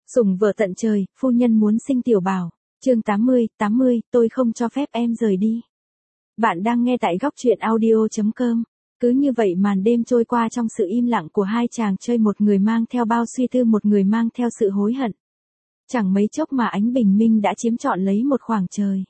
Sủng vợ tận trời, phu nhân muốn sinh tiểu bảo. Chương 80, tôi không cho phép em rời đi. Bạn đang nghe tại góc truyện audio.com. Cứ như vậy màn đêm trôi qua trong sự im lặng của hai chàng chơi, một người mang theo bao suy tư, một người mang theo sự hối hận. Chẳng mấy chốc mà ánh bình minh đã chiếm trọn lấy một khoảng trời.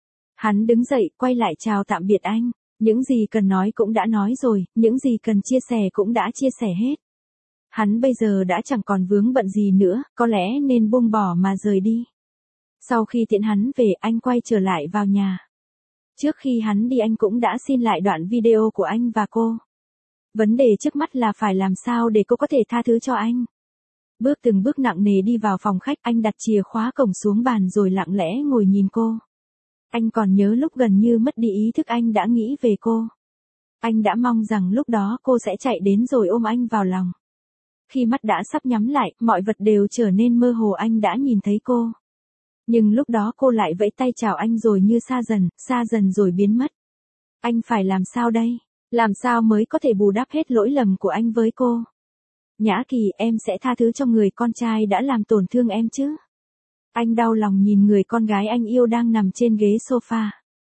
Hắn đứng dậy, quay lại chào tạm biệt anh. Những gì cần nói cũng đã nói rồi, những gì cần chia sẻ cũng đã chia sẻ hết. Hắn bây giờ đã chẳng còn vướng bận gì nữa, có lẽ nên buông bỏ mà rời đi. Sau khi tiễn hắn về, anh quay trở lại vào nhà. Trước khi hắn đi, anh cũng đã xin lại đoạn video của anh và cô. Vấn đề trước mắt là phải làm sao để cô có thể tha thứ cho anh. Bước từng bước nặng nề đi vào phòng khách, anh đặt chìa khóa cổng xuống bàn rồi lặng lẽ ngồi nhìn cô. Anh còn nhớ lúc gần như mất đi ý thức anh đã nghĩ về cô. Anh đã mong rằng lúc đó cô sẽ chạy đến rồi ôm anh vào lòng. Khi mắt đã sắp nhắm lại, mọi vật đều trở nên mơ hồ, anh đã nhìn thấy cô. Nhưng lúc đó cô lại vẫy tay chào anh rồi như xa dần rồi biến mất. Anh phải làm sao đây? Làm sao mới có thể bù đắp hết lỗi lầm của anh với cô? Nhã Kỳ, em sẽ tha thứ cho người con trai đã làm tổn thương em chứ? Anh đau lòng nhìn người con gái anh yêu đang nằm trên ghế sofa.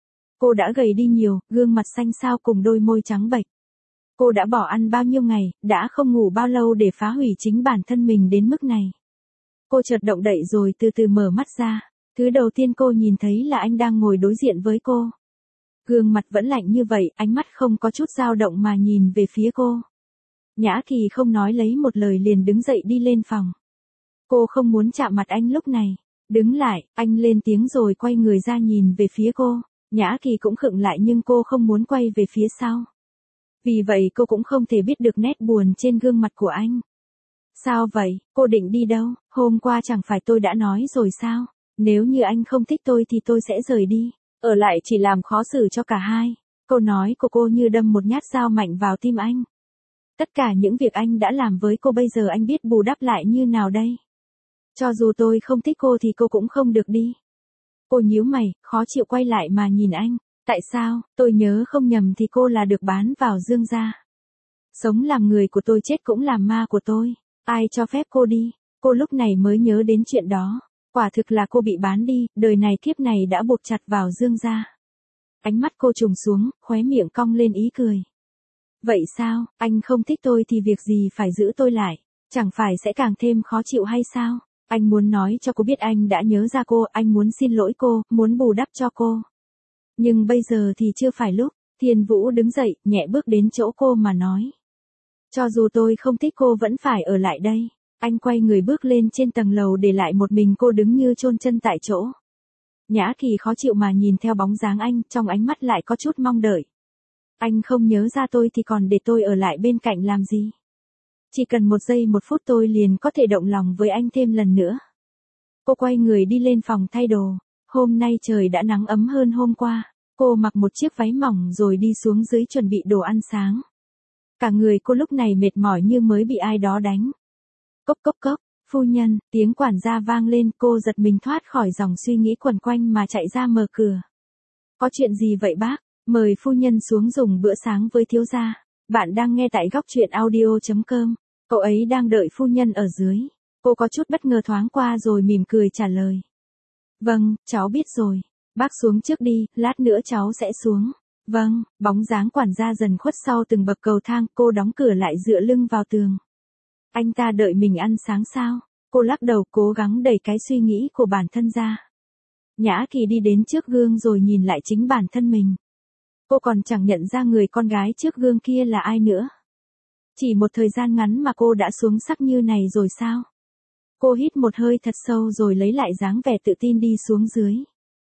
Cô đã gầy đi nhiều, gương mặt xanh xao cùng đôi môi trắng bệch. Cô đã bỏ ăn bao nhiêu ngày, đã không ngủ bao lâu để phá hủy chính bản thân mình đến mức này. Cô chợt động đậy rồi từ từ mở mắt ra. Thứ đầu tiên cô nhìn thấy là anh đang ngồi đối diện với cô. Gương mặt vẫn lạnh như vậy, ánh mắt không có chút dao động mà nhìn về phía cô. Nhã Kỳ không nói lấy một lời liền đứng dậy đi lên phòng. Cô không muốn chạm mặt anh lúc này. Đứng lại, anh lên tiếng rồi quay người ra nhìn về phía cô. Nhã Kỳ cũng khựng lại nhưng cô không muốn quay về phía sau. Vì vậy cô cũng không thể biết được nét buồn trên gương mặt của anh. Sao vậy, cô định đi đâu? Hôm qua chẳng phải tôi đã nói rồi sao? Nếu như anh không thích tôi thì tôi sẽ rời đi. Ở lại chỉ làm khó xử cho cả hai. Câu nói của cô như đâm một nhát dao mạnh vào tim anh. Tất cả những việc anh đã làm với cô bây giờ anh biết bù đắp lại như nào đây? Cho dù tôi không thích cô thì cô cũng không được đi. Cô nhíu mày, khó chịu quay lại mà nhìn anh. Tại sao, tôi nhớ không nhầm thì cô là được bán vào Dương gia. Sống làm người của tôi, chết cũng làm ma của tôi. Ai cho phép cô đi? Cô lúc này mới nhớ đến chuyện đó. Quả thực là cô bị bán đi, đời này kiếp này đã buộc chặt vào Dương gia. Ánh mắt cô trùng xuống, khóe miệng cong lên ý cười. Vậy sao, anh không thích tôi thì việc gì phải giữ tôi lại? Chẳng phải sẽ càng thêm khó chịu hay sao? Anh muốn nói cho cô biết anh đã nhớ ra cô, anh muốn xin lỗi cô, muốn bù đắp cho cô. Nhưng bây giờ thì chưa phải lúc. Thiên Vũ đứng dậy, nhẹ bước đến chỗ cô mà nói. Cho dù tôi không thích cô vẫn phải ở lại đây. Anh quay người bước lên trên tầng lầu để lại một mình cô đứng như chôn chân tại chỗ. Nhã Kỳ khó chịu mà nhìn theo bóng dáng anh, trong ánh mắt lại có chút mong đợi. Anh không nhớ ra tôi thì còn để tôi ở lại bên cạnh làm gì? Chỉ cần 1 giây 1 phút tôi liền có thể động lòng với anh thêm lần nữa. Cô quay người đi lên phòng thay đồ. Hôm nay trời đã nắng ấm hơn hôm qua. Cô mặc một chiếc váy mỏng rồi đi xuống dưới chuẩn bị đồ ăn sáng. Cả người cô lúc này mệt mỏi như mới bị ai đó đánh. Cốc cốc cốc, phu nhân, tiếng quản gia vang lên, cô giật mình thoát khỏi dòng suy nghĩ quẩn quanh mà chạy ra mở cửa. Có chuyện gì vậy bác? Mời phu nhân xuống dùng bữa sáng với thiếu gia. Bạn đang nghe tại góc truyện audio.com. Cậu ấy đang đợi phu nhân ở dưới. Cô có chút bất ngờ thoáng qua rồi mỉm cười trả lời. Vâng, cháu biết rồi. Bác xuống trước đi, lát nữa cháu sẽ xuống. Vâng, bóng dáng quản gia dần khuất sau từng bậc cầu thang, cô đóng cửa lại dựa lưng vào tường. Anh ta đợi mình ăn sáng sao? Cô lắc đầu cố gắng đẩy cái suy nghĩ của bản thân ra. Nhã Kỳ đi đến trước gương rồi nhìn lại chính bản thân mình. Cô còn chẳng nhận ra người con gái trước gương kia là ai nữa. Chỉ một thời gian ngắn mà cô đã xuống sắc như này rồi sao? Cô hít một hơi thật sâu rồi lấy lại dáng vẻ tự tin đi xuống dưới.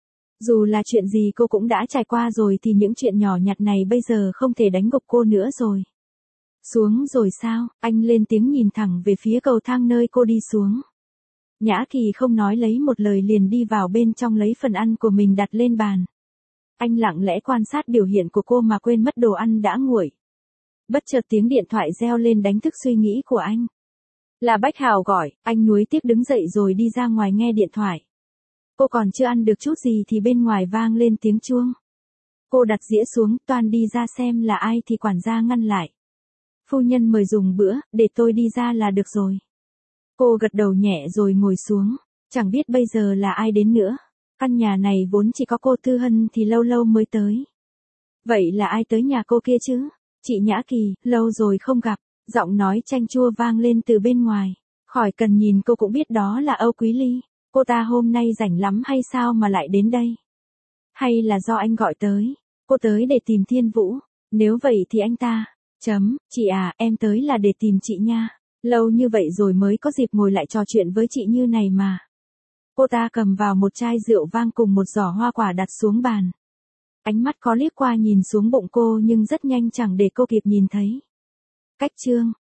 Dù là chuyện gì cô cũng đã trải qua rồi thì những chuyện nhỏ nhặt này bây giờ không thể đánh gục cô nữa rồi. Xuống rồi sao? Anh lên tiếng nhìn thẳng về phía cầu thang nơi cô đi xuống. Nhã Kỳ không nói lấy một lời liền đi vào bên trong lấy phần ăn của mình đặt lên bàn. Anh lặng lẽ quan sát biểu hiện của cô mà quên mất đồ ăn đã nguội. Bất chợt tiếng điện thoại reo lên đánh thức suy nghĩ của anh. Là Bách Hào gọi, anh nuối tiếc đứng dậy rồi đi ra ngoài nghe điện thoại. Cô còn chưa ăn được chút gì thì bên ngoài vang lên tiếng chuông. Cô đặt dĩa xuống, toan đi ra xem là ai thì quản gia ngăn lại. Phu nhân mời dùng bữa, để tôi đi ra là được rồi. Cô gật đầu nhẹ rồi ngồi xuống, chẳng biết bây giờ là ai đến nữa. Căn nhà này vốn chỉ có cô Tư Hân thì lâu lâu mới tới. Vậy là ai tới nhà cô kia chứ? Chị Nhã Kỳ, lâu rồi không gặp, giọng nói chanh chua vang lên từ bên ngoài. Khỏi cần nhìn cô cũng biết đó là Âu Quý Ly. Cô ta hôm nay rảnh lắm hay sao mà lại đến đây? Hay là do anh gọi tới? Cô tới để tìm Thiên Vũ. Nếu vậy thì anh ta. Chị à, em tới là để tìm chị nha. Lâu như vậy rồi mới có dịp ngồi lại trò chuyện với chị như này mà. Cô ta cầm vào một chai rượu vang cùng một giỏ hoa quả đặt xuống bàn. Ánh mắt có liếc qua nhìn xuống bụng cô nhưng rất nhanh chẳng để cô kịp nhìn thấy. Cách chương